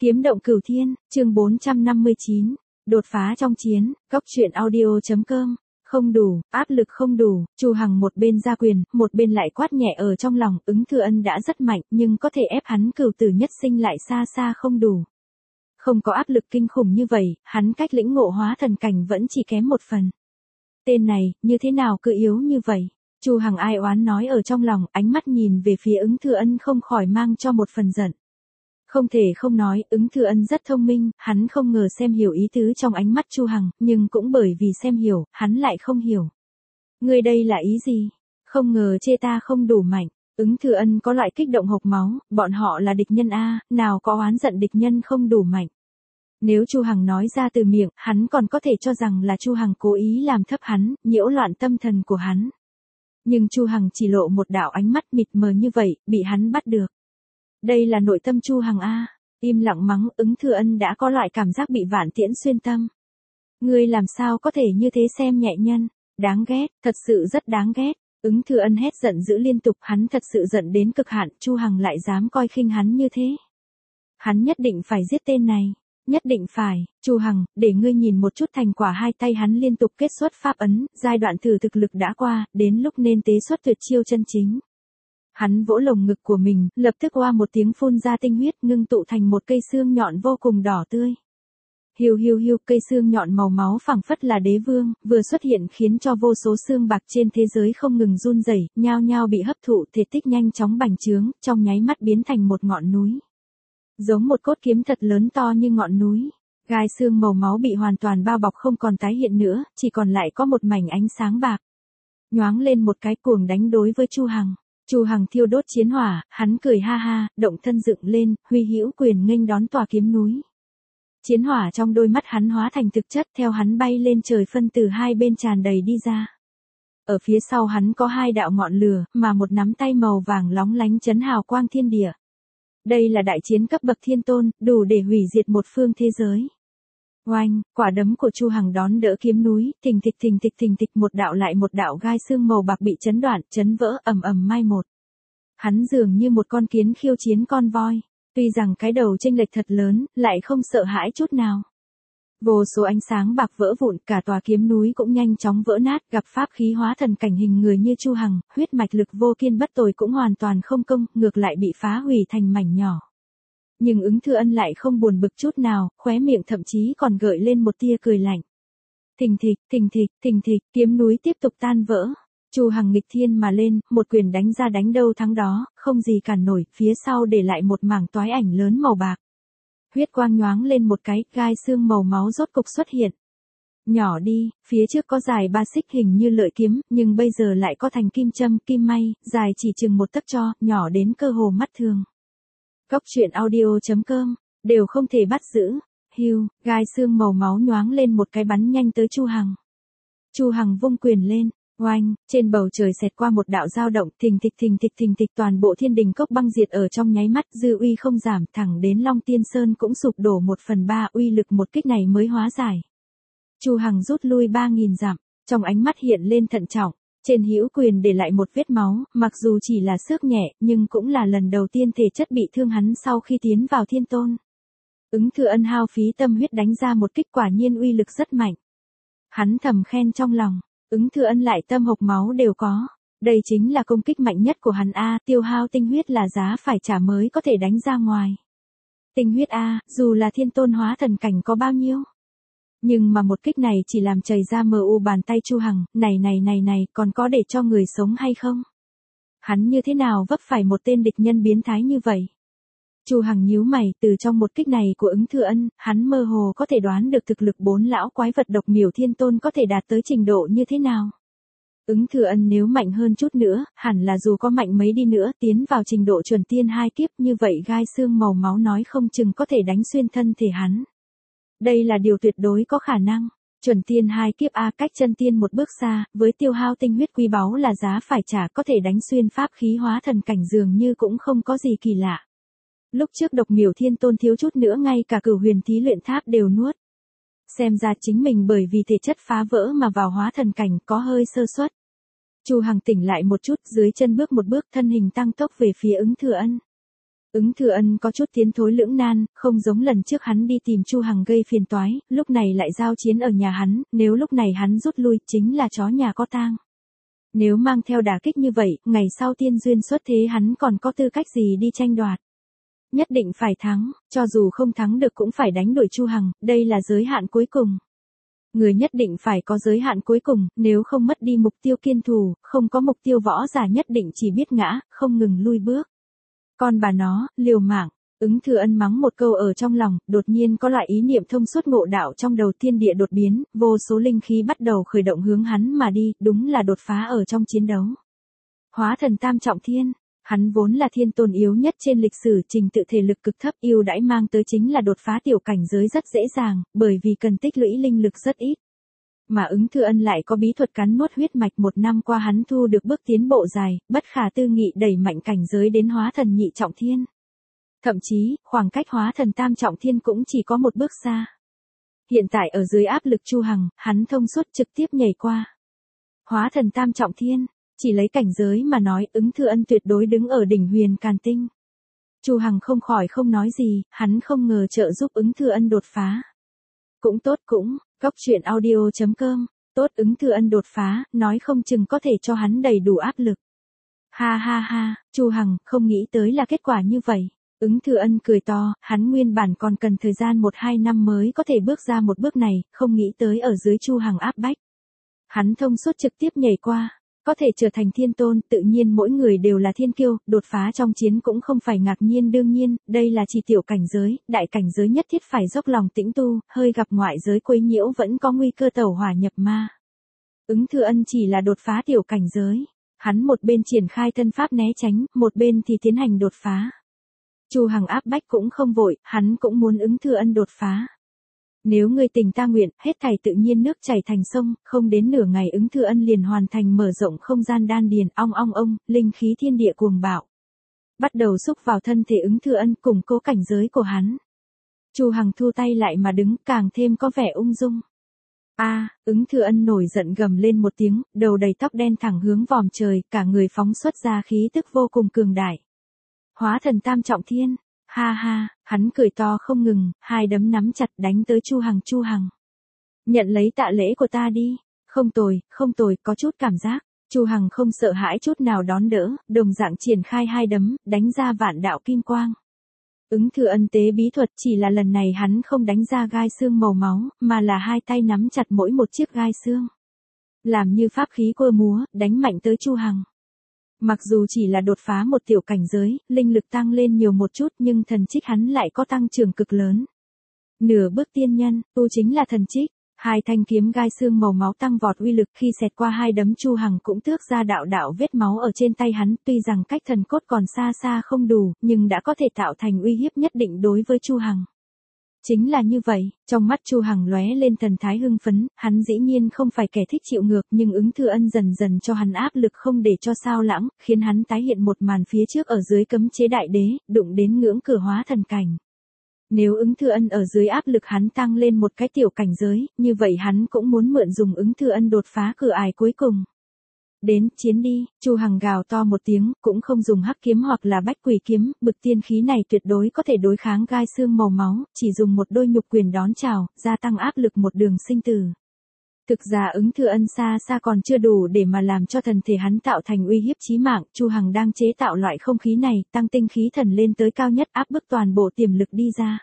Kiếm động cửu thiên, chương 459. Đột phá trong chiến, góc truyện audio.com. Không đủ, áp lực không đủ, Chu Hằng một bên ra quyền, một bên lại quát nhẹ ở trong lòng, Ứng Thừa Ân đã rất mạnh, nhưng có thể ép hắn cửu tử nhất sinh lại xa xa không đủ. Không có áp lực kinh khủng như vậy, hắn cách lĩnh ngộ hóa thần cảnh vẫn chỉ kém một phần. Tên này, như thế nào cứ yếu như vậy? Chu Hằng ai oán nói ở trong lòng, ánh mắt nhìn về phía Ứng Thừa Ân không khỏi mang cho một phần giận. Không thể không nói, Ứng Thừa Ân rất thông minh, hắn không ngờ xem hiểu ý tứ trong ánh mắt Chu Hằng, nhưng cũng bởi vì xem hiểu, hắn lại không hiểu. Ngươi đây là ý gì? Không ngờ chê ta không đủ mạnh. Ứng Thừa Ân có loại kích động hộc máu, bọn họ là địch nhân a, nào có oán giận địch nhân không đủ mạnh. Nếu Chu Hằng nói ra từ miệng, hắn còn có thể cho rằng là Chu Hằng cố ý làm thấp hắn, nhiễu loạn tâm thần của hắn. Nhưng Chu Hằng chỉ lộ một đạo ánh mắt mịt mờ như vậy, bị hắn bắt được. Đây là nội tâm Chu Hằng a. Im lặng mắng, Ứng Thừa Ân đã có loại cảm giác bị vạn tiễn xuyên tâm. Ngươi làm sao có thể như thế xem nhẹ nhân, đáng ghét, thật sự rất đáng ghét. Ứng Thừa Ân hét giận dữ liên tục, hắn thật sự giận đến cực hạn, Chu Hằng lại dám coi khinh hắn như thế. Hắn nhất định phải giết tên này, nhất định phải. Chu Hằng, để ngươi nhìn một chút thành quả. Hai tay hắn liên tục kết xuất pháp ấn, giai đoạn thử thực lực đã qua, đến lúc nên tế xuất tuyệt chiêu chân chính. Hắn vỗ lồng ngực của mình, lập tức oa một tiếng phun ra tinh huyết, ngưng tụ thành một cây xương nhọn vô cùng đỏ tươi. Hiu hiu hiu, cây xương nhọn màu máu phảng phất là đế vương, vừa xuất hiện khiến cho vô số xương bạc trên thế giới không ngừng run rẩy, nhao nhao bị hấp thụ, thể tích nhanh chóng bành trướng, trong nháy mắt biến thành một ngọn núi. Giống một cốt kiếm thật lớn to như ngọn núi. Gai xương màu máu bị hoàn toàn bao bọc không còn tái hiện nữa, chỉ còn lại có một mảnh ánh sáng bạc. Nhoáng lên một cái cuồng đánh đối với Chu Hằng. Chu Hằng thiêu đốt chiến hỏa, hắn cười ha ha, động thân dựng lên, huy hữu quyền nghênh đón tòa kiếm núi. Chiến hỏa trong đôi mắt hắn hóa thành thực chất, theo hắn bay lên trời phân từ hai bên tràn đầy đi ra. Ở phía sau hắn có hai đạo ngọn lửa, mà một nắm tay màu vàng lóng lánh chấn hào quang thiên địa. Đây là đại chiến cấp bậc thiên tôn, đủ để hủy diệt một phương thế giới. Oanh, quả đấm của Chu Hằng đón đỡ kiếm núi, thình thịch một đạo lại một đạo gai xương màu bạc bị chấn đoạn, chấn vỡ, ầm ầm mai một. Hắn dường như một con kiến khiêu chiến con voi, tuy rằng cái đầu chênh lệch thật lớn, lại không sợ hãi chút nào. Vô số ánh sáng bạc vỡ vụn, cả tòa kiếm núi cũng nhanh chóng vỡ nát, gặp pháp khí hóa thần cảnh hình người như Chu Hằng, huyết mạch lực vô kiên bất tồi cũng hoàn toàn không công, ngược lại bị phá hủy thành mảnh nhỏ. Nhưng Ứng Thừa Ân lại không buồn bực chút nào, khóe miệng thậm chí còn gợi lên một tia cười lạnh. Thình thịch, kiếm núi tiếp tục tan vỡ. Chu Hằng nghịch thiên mà lên, một quyền đánh ra đánh đâu thắng đó, không gì cản nổi, phía sau để lại một mảng toái ảnh lớn màu bạc. Huyết quang nhoáng lên một cái, gai xương màu máu rốt cục xuất hiện. Nhỏ đi, phía trước có dài 3 xích hình như lợi kiếm, nhưng bây giờ lại có thành kim châm, kim may, dài chỉ chừng một tấc cho, nhỏ đến cơ hồ mắt thường. Góc truyện audio.com, đều không thể bắt giữ. Hiu, gai xương màu máu nhoáng lên một cái bắn nhanh tới Chu Hằng. Chu Hằng vung quyền lên, oanh, trên bầu trời xẹt qua một đạo dao động, thình thịch, toàn bộ thiên đình cốc băng diệt ở trong nháy mắt, dư uy không giảm, thẳng đến Long Tiên Sơn cũng sụp đổ 1/3, uy lực một kích này mới hóa giải. Chu Hằng rút lui 3000 dặm, trong ánh mắt hiện lên thận trọng. Trên hữu quyền để lại một vết máu, mặc dù chỉ là xước nhẹ, nhưng cũng là lần đầu tiên thể chất bị thương hắn sau khi tiến vào thiên tôn. Ứng Thừa Ân hao phí tâm huyết đánh ra một kích, quả nhiên uy lực rất mạnh. Hắn thầm khen trong lòng, Ứng Thừa Ân lại tâm hộc máu đều có. Đây chính là công kích mạnh nhất của hắn a, tiêu hao tinh huyết là giá phải trả mới có thể đánh ra ngoài. Tinh huyết a, dù là thiên tôn hóa thần cảnh có bao nhiêu. Nhưng mà một kích này chỉ làm chảy ra mờ u bàn tay Chu Hằng, này, còn có để cho người sống hay không? Hắn như thế nào vấp phải một tên địch nhân biến thái như vậy? Chu Hằng nhíu mày, từ trong một kích này của Ứng Thừa Ân, hắn mơ hồ có thể đoán được thực lực 4 lão quái vật độc miểu thiên tôn có thể đạt tới trình độ như thế nào. Ứng Thừa Ân nếu mạnh hơn chút nữa, hẳn là dù có mạnh mấy đi nữa, tiến vào trình độ chuẩn tiên 2 kiếp như vậy, gai xương màu máu nói không chừng có thể đánh xuyên thân thể hắn. Đây là điều tuyệt đối có khả năng. Chuẩn tiên 2 kiếp a, cách chân tiên một bước xa, với tiêu hao tinh huyết quý báu là giá phải trả, có thể đánh xuyên pháp khí hóa thần cảnh dường như cũng không có gì kỳ lạ. Lúc trước độc miểu thiên tôn thiếu chút nữa ngay cả Cửu Huyền Thí Luyện Tháp đều nuốt. Xem ra chính mình bởi vì thể chất phá vỡ mà vào hóa thần cảnh có hơi sơ suất. Chu Hằng tỉnh lại một chút, dưới chân bước một bước, thân hình tăng tốc về phía Ứng Thừa Ân. Ứng Thừa Ân có chút tiến thối lưỡng nan, không giống lần trước hắn đi tìm Chu Hằng gây phiền toái, lúc này lại giao chiến ở nhà hắn, nếu lúc này hắn rút lui chính là chó nhà có tang. Nếu mang theo đả kích như vậy, ngày sau tiên duyên xuất thế hắn còn có tư cách gì đi tranh đoạt. Nhất định phải thắng, cho dù không thắng được cũng phải đánh đuổi Chu Hằng, đây là giới hạn cuối cùng. Người nhất định phải có giới hạn cuối cùng, nếu không mất đi mục tiêu kiên thù, không có mục tiêu võ giả nhất định chỉ biết ngã, không ngừng lui bước. Con bà nó, liều mạng, Ứng Thừa Ân mắng một câu ở trong lòng, đột nhiên có loại ý niệm thông suốt ngộ đạo trong đầu, thiên địa đột biến, vô số linh khí bắt đầu khởi động hướng hắn mà đi, đúng là đột phá ở trong chiến đấu. Hóa thần tam trọng thiên, hắn vốn là thiên tôn yếu nhất trên lịch sử, trình tự thể lực cực thấp, ưu đãi mang tới chính là đột phá tiểu cảnh giới rất dễ dàng, bởi vì cần tích lũy linh lực rất ít. Mà Ứng Thừa Ân lại có bí thuật cắn nuốt huyết mạch, một năm qua hắn thu được bước tiến bộ dài, bất khả tư nghị đẩy mạnh cảnh giới đến hóa thần nhị trọng thiên. Thậm chí, khoảng cách hóa thần tam trọng thiên cũng chỉ có một bước xa. Hiện tại ở dưới áp lực Chu Hằng, hắn thông suốt trực tiếp nhảy qua. Hóa thần tam trọng thiên, chỉ lấy cảnh giới mà nói, Ứng Thừa Ân tuyệt đối đứng ở đỉnh huyền càn tinh. Chu Hằng không khỏi không nói gì, hắn không ngờ trợ giúp Ứng Thừa Ân đột phá. Cũng tốt cũng, Góc Truyện Audio.com, tốt Ứng Thừa Ân đột phá, nói không chừng có thể cho hắn đầy đủ áp lực. Ha ha ha, Chu Hằng không nghĩ tới là kết quả như vậy. Ứng Thừa Ân cười to, hắn nguyên bản còn cần thời gian 1-2 năm mới có thể bước ra một bước này, không nghĩ tới ở dưới Chu Hằng áp bách. Hắn thông suốt trực tiếp nhảy qua, có thể trở thành thiên tôn, tự nhiên mỗi người đều là thiên kiêu, đột phá trong chiến cũng không phải ngạc nhiên, đương nhiên, đây là chỉ tiểu cảnh giới, đại cảnh giới nhất thiết phải dốc lòng tĩnh tu, hơi gặp ngoại giới quấy nhiễu vẫn có nguy cơ tẩu hỏa nhập ma. Ứng Thừa Ân chỉ là đột phá tiểu cảnh giới, hắn một bên triển khai thân pháp né tránh, một bên thì tiến hành đột phá. Chu Hằng áp bách cũng không vội, hắn cũng muốn Ứng Thừa Ân đột phá. Nếu ngươi tình ta nguyện, hết thảy tự nhiên nước chảy thành sông, không đến nửa ngày Ứng Thừa Ân liền hoàn thành mở rộng không gian đan điền, ong ong ong, linh khí thiên địa cuồng bạo. Bắt đầu xúc vào thân thể Ứng Thừa Ân, củng cố cảnh giới của hắn. Chu Hằng thu tay lại mà đứng, càng thêm có vẻ ung dung. Ứng Thừa Ân nổi giận gầm lên một tiếng, đầu đầy tóc đen thẳng hướng vòm trời, cả người phóng xuất ra khí tức vô cùng cường đại. Hóa thần tam trọng thiên, ha ha, hắn cười to không ngừng, hai đấm nắm chặt đánh tới Chu Hằng. Nhận lấy tạ lễ của ta đi, không tồi, có chút cảm giác. Chu Hằng không sợ hãi chút nào đón đỡ, đồng dạng triển khai hai đấm, đánh ra vạn đạo kim quang. Ứng Thừa Ân tế bí thuật, chỉ là lần này hắn không đánh ra gai xương màu máu, mà là hai tay nắm chặt mỗi một chiếc gai xương. Làm như pháp khí quơ múa, đánh mạnh tới Chu Hằng. Mặc dù chỉ là đột phá một tiểu cảnh giới, linh lực tăng lên nhiều một chút nhưng thần trích hắn lại có tăng trưởng cực lớn. Nửa bước tiên nhân, tu chính là thần trích. Hai thanh kiếm gai xương màu máu tăng vọt uy lực, khi xẹt qua hai đấm Chu Hằng cũng tước ra đạo đạo vết máu ở trên tay hắn, tuy rằng cách thần cốt còn xa xa không đủ, nhưng đã có thể tạo thành uy hiếp nhất định đối với Chu Hằng. Chính là như vậy, trong mắt Chu Hằng lóe lên thần thái hưng phấn, hắn dĩ nhiên không phải kẻ thích chịu ngược, nhưng Ứng Thừa Ân dần dần cho hắn áp lực không để cho sao lãng, khiến hắn tái hiện một màn phía trước ở dưới cấm chế đại đế, đụng đến ngưỡng cửa hóa thần cảnh. Nếu Ứng Thừa Ân ở dưới áp lực hắn tăng lên một cái tiểu cảnh giới, như vậy hắn cũng muốn mượn dùng Ứng Thừa Ân đột phá cửa ải cuối cùng. Đến, chiến đi, Chu Hằng gào to một tiếng, cũng không dùng hắc kiếm hoặc là bách quỷ kiếm, bực tiên khí này tuyệt đối có thể đối kháng gai xương màu máu, chỉ dùng một đôi nhục quyền đón chào, gia tăng áp lực một đường sinh tử. Thực ra Ứng Thừa Ân xa xa còn chưa đủ để mà làm cho thần thể hắn tạo thành uy hiếp chí mạng, Chu Hằng đang chế tạo loại không khí này, tăng tinh khí thần lên tới cao nhất, áp bức toàn bộ tiềm lực đi ra.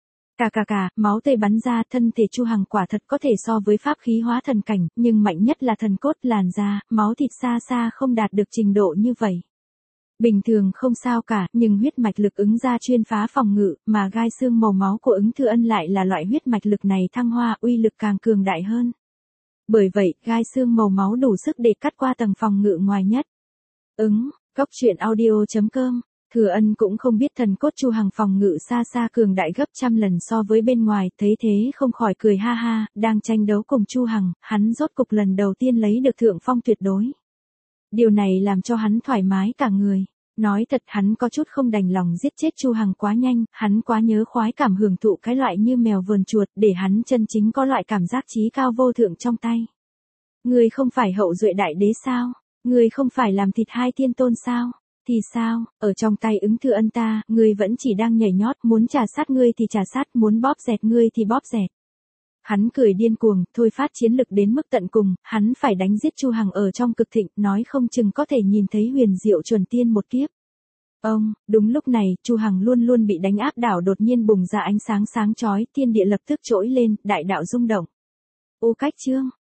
Máu tươi bắn ra, thân thể Chu Hằng quả thật có thể so với pháp khí hóa thần cảnh, nhưng mạnh nhất là thần cốt, làn da, máu thịt xa xa không đạt được trình độ như vậy. Bình thường không sao cả, nhưng huyết mạch lực ứng ra chuyên phá phòng ngự, mà gai xương màu máu của Ứng Thừa Ân lại là loại huyết mạch lực này thăng hoa, uy lực càng cường đại hơn. Bởi vậy, gai xương màu máu đủ sức để cắt qua tầng phòng ngự ngoài nhất. Góc Truyện Audio.com. Thừa Ân cũng không biết thần cốt Chu Hằng phòng ngự xa xa cường đại gấp trăm lần so với bên ngoài, thấy thế không khỏi cười ha ha, đang tranh đấu cùng Chu Hằng, hắn rốt cục lần đầu tiên lấy được thượng phong tuyệt đối. Điều này làm cho hắn thoải mái cả người. Nói thật hắn có chút không đành lòng giết chết Chu Hằng quá nhanh, hắn quá nhớ khoái cảm hưởng thụ cái loại như mèo vờn chuột, để hắn chân chính có loại cảm giác trí cao vô thượng trong tay. Ngươi không phải hậu duệ đại đế sao? Ngươi không phải làm thịt hai thiên tôn sao? Thì sao, ở trong tay ứng Thư Ân ta, ngươi vẫn chỉ đang nhảy nhót, muốn trà sát ngươi thì trà sát, muốn bóp dẹt ngươi thì bóp dẹt. Hắn cười điên cuồng, thôi phát chiến lực đến mức tận cùng, hắn phải đánh giết Chu Hằng ở trong cực thịnh, nói không chừng có thể nhìn thấy huyền diệu chuẩn tiên một kiếp. Đúng lúc này, Chu Hằng luôn luôn bị đánh áp đảo đột nhiên bùng ra ánh sáng sáng chói, thiên địa lập tức trỗi lên, đại đạo rung động. Ô Cách Chương